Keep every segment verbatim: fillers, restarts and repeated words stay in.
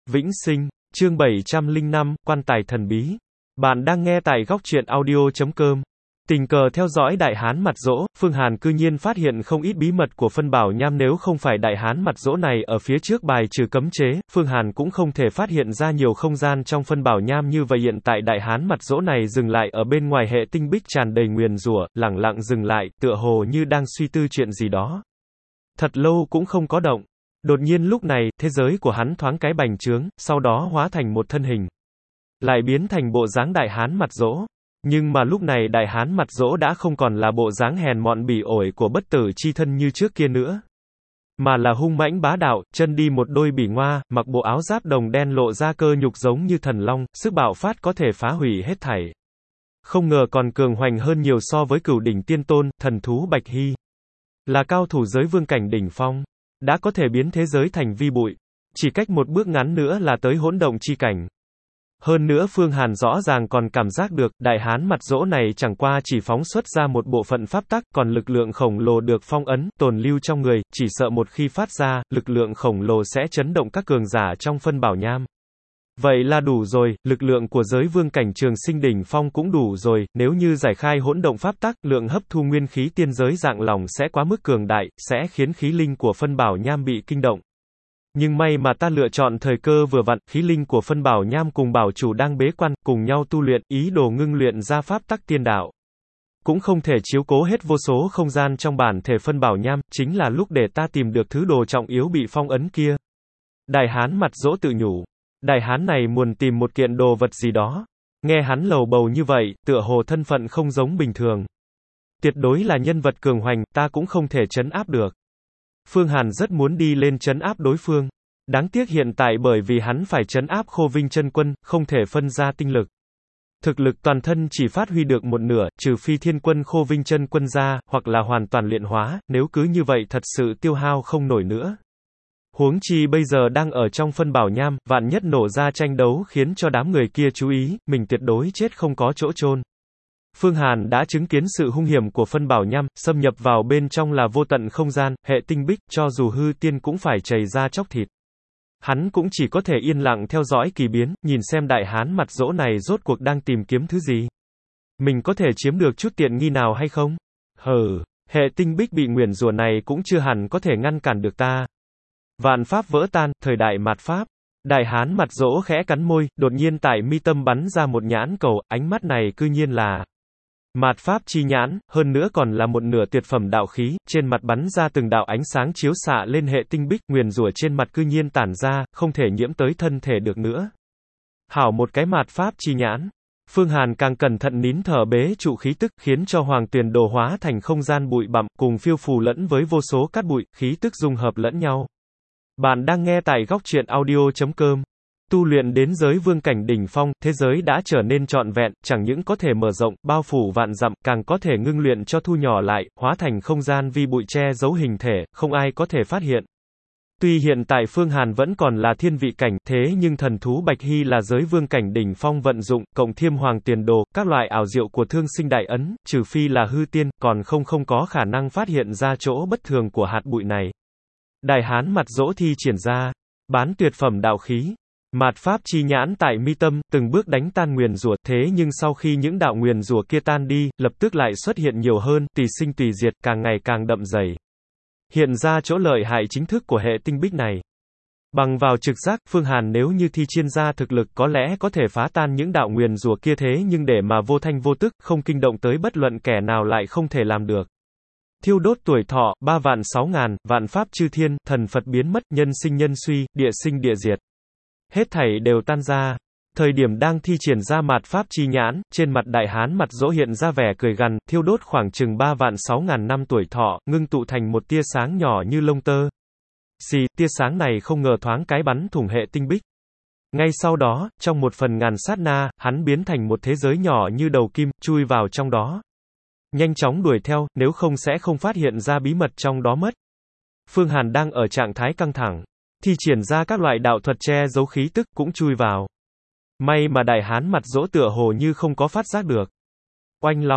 Vĩnh sinh, chương bảy trăm lẻ năm, quan tài thần bí. Bạn đang nghe tại góc truyện audio chấm com. Tình cờ theo dõi Đại Hán Mặt Dỗ, Phương Hàn cư nhiên phát hiện không ít bí mật của phân bảo nham. Nếu không phải Đại Hán Mặt Dỗ này ở phía trước bài trừ cấm chế, Phương Hàn cũng không thể phát hiện ra nhiều không gian trong phân bảo nham như vậy. Hiện tại Đại Hán Mặt Dỗ này dừng lại ở bên ngoài hệ tinh bích tràn đầy nguyền rủa, lẳng lặng dừng lại, tựa hồ như đang suy tư chuyện gì đó. Thật lâu cũng không có động. Đột nhiên lúc này, thế giới của hắn thoáng cái bành trướng, sau đó hóa thành một thân hình. Lại biến thành bộ dáng Đại Hán Mặt Dỗ. Nhưng mà lúc này Đại Hán Mặt Dỗ đã không còn là bộ dáng hèn mọn bỉ ổi của bất tử chi thân như trước kia nữa. Mà là hung mãnh bá đạo, chân đi một đôi bỉ ngoa, mặc bộ áo giáp đồng đen lộ ra cơ nhục giống như thần long, sức bạo phát có thể phá hủy hết thảy. Không ngờ còn cường hoành hơn nhiều so với cửu đỉnh tiên tôn, thần thú Bạch Hy. Là cao thủ giới vương cảnh đỉnh phong. Đã có thể biến thế giới thành vi bụi. Chỉ cách một bước ngắn nữa là tới hỗn động chi cảnh. Hơn nữa Phương Hàn rõ ràng còn cảm giác được, Đại Hán Mặt Dỗ này chẳng qua chỉ phóng xuất ra một bộ phận pháp tắc, còn lực lượng khổng lồ được phong ấn, tồn lưu trong người, chỉ sợ một khi phát ra, lực lượng khổng lồ sẽ chấn động các cường giả trong phân bảo nham. Vậy là đủ rồi, lực lượng của giới vương cảnh trường sinh đỉnh phong cũng đủ rồi, nếu như giải khai hỗn động pháp tắc, lượng hấp thu nguyên khí tiên giới dạng lỏng sẽ quá mức cường đại, sẽ khiến khí linh của phân bảo nham bị kinh động. Nhưng may mà ta lựa chọn thời cơ vừa vặn, khí linh của phân bảo nham cùng bảo chủ đang bế quan, cùng nhau tu luyện, ý đồ ngưng luyện ra pháp tắc tiên đạo. Cũng không thể chiếu cố hết vô số không gian trong bản thể phân bảo nham, chính là lúc để ta tìm được thứ đồ trọng yếu bị phong ấn kia. Đại Hán Mặt Dỗ tự nhủ. Đại hán này muốn tìm một kiện đồ vật gì đó. Nghe hắn lầu bầu như vậy, tựa hồ thân phận không giống bình thường. Tuyệt đối là nhân vật cường hoành, ta cũng không thể trấn áp được. Phương Hàn rất muốn đi lên trấn áp đối phương. Đáng tiếc hiện tại bởi vì hắn phải trấn áp Khô Vinh chân quân, không thể phân ra tinh lực. Thực lực toàn thân chỉ phát huy được một nửa, trừ phi thiên quân Khô Vinh chân quân ra, hoặc là hoàn toàn luyện hóa, nếu cứ như vậy thật sự tiêu hao không nổi nữa. Huống chi bây giờ đang ở trong phân bảo nham, vạn nhất nổ ra tranh đấu khiến cho đám người kia chú ý, mình tuyệt đối chết không có chỗ chôn. Phương Hàn đã chứng kiến sự hung hiểm của phân bảo nham, xâm nhập vào bên trong là vô tận không gian, hệ tinh bích, cho dù hư tiên cũng phải chảy ra chóc thịt. Hắn cũng chỉ có thể yên lặng theo dõi kỳ biến, nhìn xem Đại Hán Mặt Dỗ này rốt cuộc đang tìm kiếm thứ gì. Mình có thể chiếm được chút tiện nghi nào hay không? Hừ, hệ tinh bích bị nguyền rủa này cũng chưa hẳn có thể ngăn cản được ta. Vạn pháp vỡ tan, thời đại mạt pháp. Đại Hán Mặt Dỗ khẽ cắn môi, đột nhiên tại mi tâm bắn ra một nhãn cầu, ánh mắt này cư nhiên là mạt pháp chi nhãn, hơn nữa còn là một nửa tuyệt phẩm đạo khí, trên mặt bắn ra từng đạo ánh sáng chiếu xạ lên hệ tinh bích, nguyền rủa trên mặt cư nhiên tản ra, không thể nhiễm tới thân thể được nữa. Hảo một cái mạt pháp chi nhãn. Phương Hàn càng cẩn thận nín thở bế trụ khí tức, khiến cho hoàng tuyền đồ hóa thành không gian bụi bặm, cùng phiêu phù lẫn với vô số cát bụi, khí tức dung hợp lẫn nhau. Bạn đang nghe tại góc truyện audio chấm com. Tu luyện đến giới vương cảnh đỉnh phong, thế giới đã trở nên trọn vẹn, chẳng những có thể mở rộng, bao phủ vạn dặm, càng có thể ngưng luyện cho thu nhỏ lại, hóa thành không gian vi bụi che giấu hình thể, không ai có thể phát hiện. Tuy hiện tại Phương Hàn vẫn còn là thiên vị cảnh, thế nhưng thần thú Bạch Hy là giới vương cảnh đỉnh phong vận dụng, cộng thiêm hoàng tiền đồ, các loại ảo diệu của thương sinh đại ấn, trừ phi là hư tiên, còn không không có khả năng phát hiện ra chỗ bất thường của hạt bụi này. Đại Hán Mặt Dỗ thi triển ra, bán tuyệt phẩm đạo khí, mạt pháp chi nhãn tại mi tâm, từng bước đánh tan nguyền rủa, thế nhưng sau khi những đạo nguyền rủa kia tan đi, lập tức lại xuất hiện nhiều hơn, tùy sinh tùy diệt, càng ngày càng đậm dày. Hiện ra chỗ lợi hại chính thức của hệ tinh bích này. Bằng vào trực giác, Phương Hàn nếu như thi triển ra thực lực có lẽ có thể phá tan những đạo nguyền rủa kia, thế nhưng để mà vô thanh vô tức, không kinh động tới bất luận kẻ nào lại không thể làm được. Thiêu đốt tuổi thọ, ba vạn sáu ngàn, vạn pháp chư thiên, thần Phật biến mất, nhân sinh nhân suy, địa sinh địa diệt. Hết thảy đều tan ra. Thời điểm đang thi triển ra mạt pháp chi nhãn, trên mặt Đại Hán Mặt Dỗ hiện ra vẻ cười gằn, thiêu đốt khoảng chừng ba vạn sáu ngàn năm tuổi thọ, ngưng tụ thành một tia sáng nhỏ như lông tơ. Xì, tia sáng này không ngờ thoáng cái bắn thủng hệ tinh bích. Ngay sau đó, trong một phần ngàn sát na, hắn biến thành một thế giới nhỏ như đầu kim, chui vào trong đó. Nhanh chóng đuổi theo, nếu không sẽ không phát hiện ra bí mật trong đó mất. Phương Hàn đang ở trạng thái căng thẳng, thi triển ra các loại đạo thuật che giấu khí tức, cũng chui vào. May mà Đại Hán Mặt Dỗ tựa hồ như không có phát giác được. Oanh long,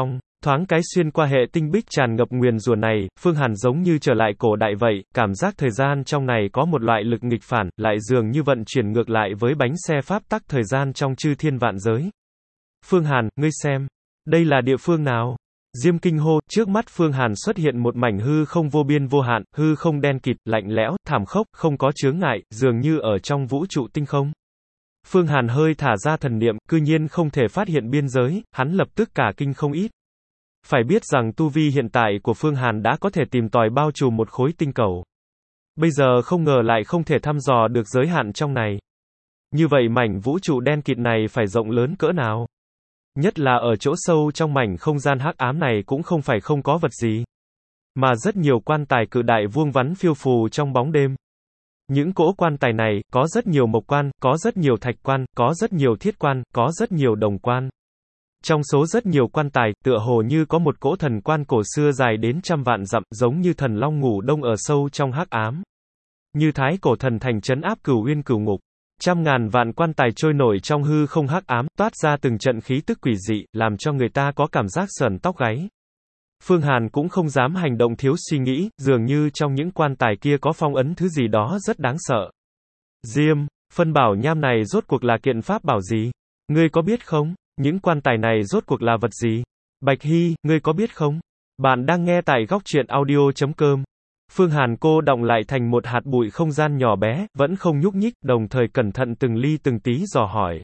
Thoáng cái xuyên qua hệ tinh bích tràn ngập nguyền rủa này, Phương Hàn giống như trở lại cổ đại vậy, cảm giác thời gian trong này có một loại lực nghịch phản, lại dường như vận chuyển ngược lại với bánh xe pháp tắc thời gian trong chư thiên vạn giới. Phương Hàn, ngươi xem, đây là địa phương nào? Diêm kinh hô, trước mắt Phương Hàn xuất hiện một mảnh hư không vô biên vô hạn, hư không đen kịt, lạnh lẽo, thảm khốc, không có chướng ngại, dường như ở trong vũ trụ tinh không. Phương Hàn hơi thả ra thần niệm, cư nhiên không thể phát hiện biên giới, hắn lập tức cả kinh không ít. Phải biết rằng tu vi hiện tại của Phương Hàn đã có thể tìm tòi bao trùm một khối tinh cầu. Bây giờ không ngờ lại không thể thăm dò được giới hạn trong này. Như vậy mảnh vũ trụ đen kịt này phải rộng lớn cỡ nào? Nhất là ở chỗ sâu trong mảnh không gian hắc ám này cũng không phải không có vật gì. Mà rất nhiều quan tài cự đại vuông vắn phiêu phù trong bóng đêm. Những cỗ quan tài này, có rất nhiều mộc quan, có rất nhiều thạch quan, có rất nhiều thiết quan, có rất nhiều đồng quan. Trong số rất nhiều quan tài, tựa hồ như có một cỗ thần quan cổ xưa dài đến trăm vạn dặm, giống như thần long ngủ đông ở sâu trong hắc ám. Như thái cổ thần thành trấn áp cửu uyên cửu ngục. Trăm ngàn vạn quan tài trôi nổi trong hư không hắc ám, toát ra từng trận khí tức quỷ dị, làm cho người ta có cảm giác sởn tóc gáy. Phương Hàn cũng không dám hành động thiếu suy nghĩ, dường như trong những quan tài kia có phong ấn thứ gì đó rất đáng sợ. Diêm, phân bảo nham này rốt cuộc là kiện pháp bảo gì? Ngươi có biết không? Những quan tài này rốt cuộc là vật gì? Bạch Hy, ngươi có biết không? Bạn đang nghe tại góc truyện audio chấm com. Phương Hàn cô đọng lại thành một hạt bụi không gian nhỏ bé, vẫn không nhúc nhích, đồng thời cẩn thận từng ly từng tí dò hỏi.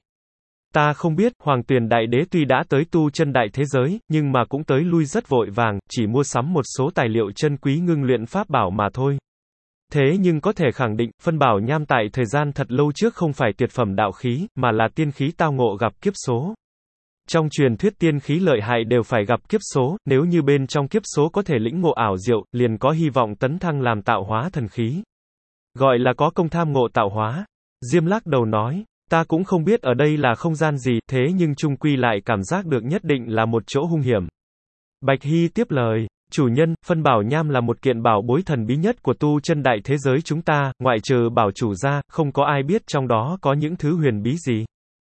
Ta không biết, Hoàng Tuyền Đại Đế tuy đã tới tu chân đại thế giới, nhưng mà cũng tới lui rất vội vàng, chỉ mua sắm một số tài liệu chân quý ngưng luyện pháp bảo mà thôi. Thế nhưng có thể khẳng định, phân bảo nham tại thời gian thật lâu trước không phải tuyệt phẩm đạo khí, mà là tiên khí tao ngộ gặp kiếp số. Trong truyền thuyết tiên khí lợi hại đều phải gặp kiếp số, nếu như bên trong kiếp số có thể lĩnh ngộ ảo diệu, liền có hy vọng tấn thăng làm tạo hóa thần khí. Gọi là có công tham ngộ tạo hóa. Diêm lắc đầu nói, ta cũng không biết ở đây là không gian gì, thế nhưng chung quy lại cảm giác được nhất định là một chỗ hung hiểm. Bạch Hy tiếp lời, chủ nhân, phân bảo nham là một kiện bảo bối thần bí nhất của tu chân đại thế giới chúng ta, ngoại trừ bảo chủ ra, không có ai biết trong đó có những thứ huyền bí gì.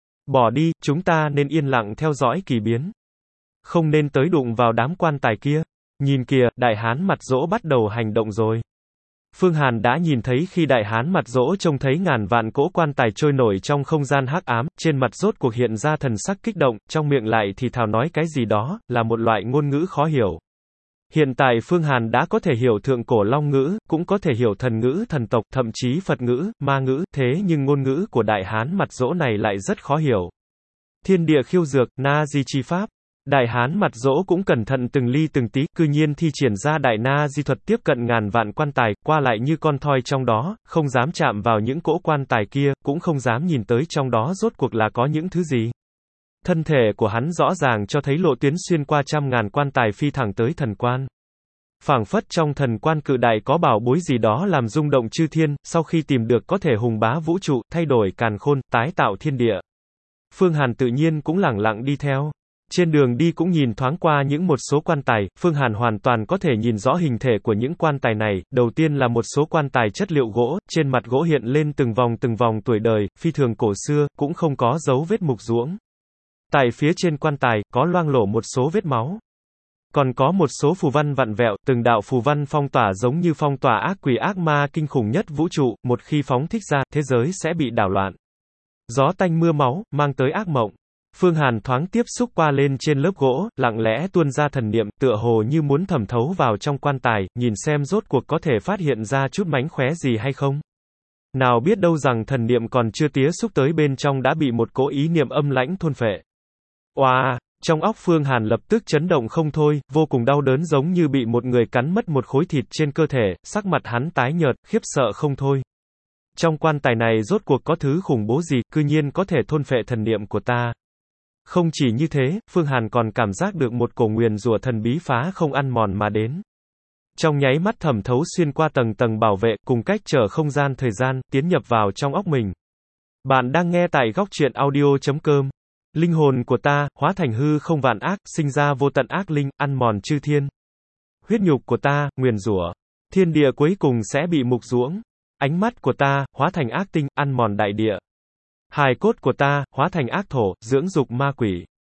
Bỏ đi, chúng ta nên yên lặng theo dõi kỳ biến. Không nên tới đụng vào đám quan tài kia. Nhìn kìa, đại hán mặt dỗ bắt đầu hành động rồi. Phương Hàn đã nhìn thấy khi đại hán mặt dỗ trông thấy ngàn vạn cỗ quan tài trôi nổi trong không gian hắc ám, trên mặt rốt cuộc hiện ra thần sắc kích động, trong miệng lại thì thào nói cái gì đó, là một loại ngôn ngữ khó hiểu. Hiện tại Phương Hàn đã có thể hiểu thượng cổ long ngữ, cũng có thể hiểu thần ngữ thần tộc, thậm chí Phật ngữ, ma ngữ, thế nhưng ngôn ngữ của đại hán mặt dỗ này lại rất khó hiểu. Thiên địa khiêu dược, na di chi pháp. Đại hán mặt dỗ cũng cẩn thận từng ly từng tí, cư nhiên thi triển ra đại na di thuật tiếp cận ngàn vạn quan tài, qua lại như con thoi trong đó, không dám chạm vào những cỗ quan tài kia, cũng không dám nhìn tới trong đó rốt cuộc là có những thứ gì. Thân thể của hắn rõ ràng cho thấy lộ tuyến xuyên qua trăm ngàn quan tài phi thẳng tới thần quan. Phảng phất trong thần quan cự đại có bảo bối gì đó làm rung động chư thiên, sau khi tìm được có thể hùng bá vũ trụ, thay đổi càn khôn, tái tạo thiên địa. Phương Hàn tự nhiên cũng lẳng lặng đi theo. Trên đường đi cũng nhìn thoáng qua những một số quan tài, Phương Hàn hoàn toàn có thể nhìn rõ hình thể của những quan tài này. Đầu tiên là một số quan tài chất liệu gỗ, trên mặt gỗ hiện lên từng vòng từng vòng tuổi đời, phi thường cổ xưa, cũng không có dấu vết mục ruỗng. Tại phía trên quan tài, có loang lổ một số vết máu. Còn có một số phù văn vặn vẹo, từng đạo phù văn phong tỏa giống như phong tỏa ác quỷ ác ma kinh khủng nhất vũ trụ, một khi phóng thích ra, thế giới sẽ bị đảo loạn. Gió tanh mưa máu, mang tới ác mộng. Phương Hàn thoáng tiếp xúc qua lên trên lớp gỗ, lặng lẽ tuôn ra thần niệm, tựa hồ như muốn thẩm thấu vào trong quan tài, nhìn xem rốt cuộc có thể phát hiện ra chút mánh khóe gì hay không. Nào biết đâu rằng thần niệm còn chưa tía xúc tới bên trong đã bị một cỗ ý niệm âm lãnh thôn phệ. Oa, wow, trong óc Phương Hàn lập tức chấn động không thôi, vô cùng đau đớn giống như bị một người cắn mất một khối thịt trên cơ thể, sắc mặt hắn tái nhợt, khiếp sợ không thôi. Trong quan tài này rốt cuộc có thứ khủng bố gì, cư nhiên có thể thôn phệ thần niệm của ta. Không chỉ như thế, Phương Hàn còn cảm giác được một cổ nguyền rủa thần bí phá không ăn mòn mà đến. Trong nháy mắt thẩm thấu xuyên qua tầng tầng bảo vệ, cùng cách trở không gian thời gian, tiến nhập vào trong óc mình. Bạn đang nghe tại góc truyện audio chấm com. Linh hồn của ta, hóa thành hư không vạn ác, sinh ra vô tận ác linh, ăn mòn chư thiên. Huyết nhục của ta, nguyền rủa. Thiên địa cuối cùng sẽ bị mục ruỗng. Ánh mắt của ta, hóa thành ác tinh, ăn mòn đại địa. Hài cốt của ta, hóa thành ác thổ, dưỡng dục ma quỷ.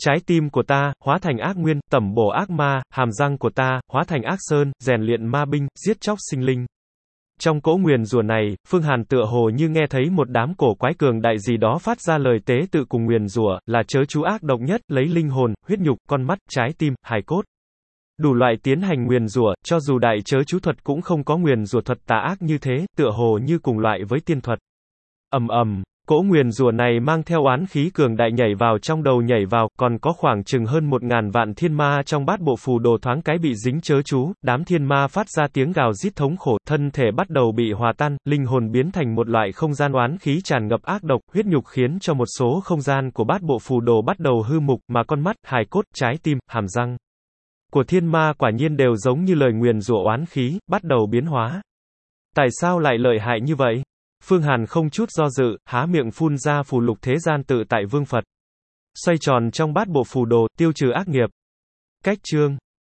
Trái tim của ta, hóa thành ác nguyên, tẩm bổ ác ma, hàm răng của ta, hóa thành ác sơn, rèn luyện ma binh, giết chóc sinh linh. Trong cỗ nguyền rủa này, Phương Hàn tựa hồ như nghe thấy một đám cổ quái cường đại gì đó phát ra lời tế tự cùng nguyền rủa, là chớ chú ác độc nhất, lấy linh hồn, huyết nhục, con mắt, trái tim, hài cốt. Đủ loại tiến hành nguyền rủa, cho dù đại chớ chú thuật cũng không có nguyền rủa thuật tà ác như thế, tựa hồ như cùng loại với tiên thuật. Ầm ầm, cỗ nguyền rủa này mang theo oán khí cường đại nhảy vào trong đầu nhảy vào, còn có khoảng chừng hơn một ngàn vạn thiên ma trong bát bộ phù đồ thoáng cái bị dính chớ chú, đám thiên ma phát ra tiếng gào rít thống khổ, thân thể bắt đầu bị hòa tan, linh hồn biến thành một loại không gian oán khí tràn ngập ác độc, huyết nhục khiến cho một số không gian của bát bộ phù đồ bắt đầu hư mục, mà con mắt, hài cốt, trái tim, hàm răng của thiên ma quả nhiên đều giống như lời nguyền rủa oán khí, bắt đầu biến hóa. Tại sao lại lợi hại như vậy? Phương Hàn không chút do dự, há miệng phun ra phù lục thế gian tự tại vương Phật. Xoay tròn trong bát bộ phù đồ, tiêu trừ ác nghiệp. Cách chương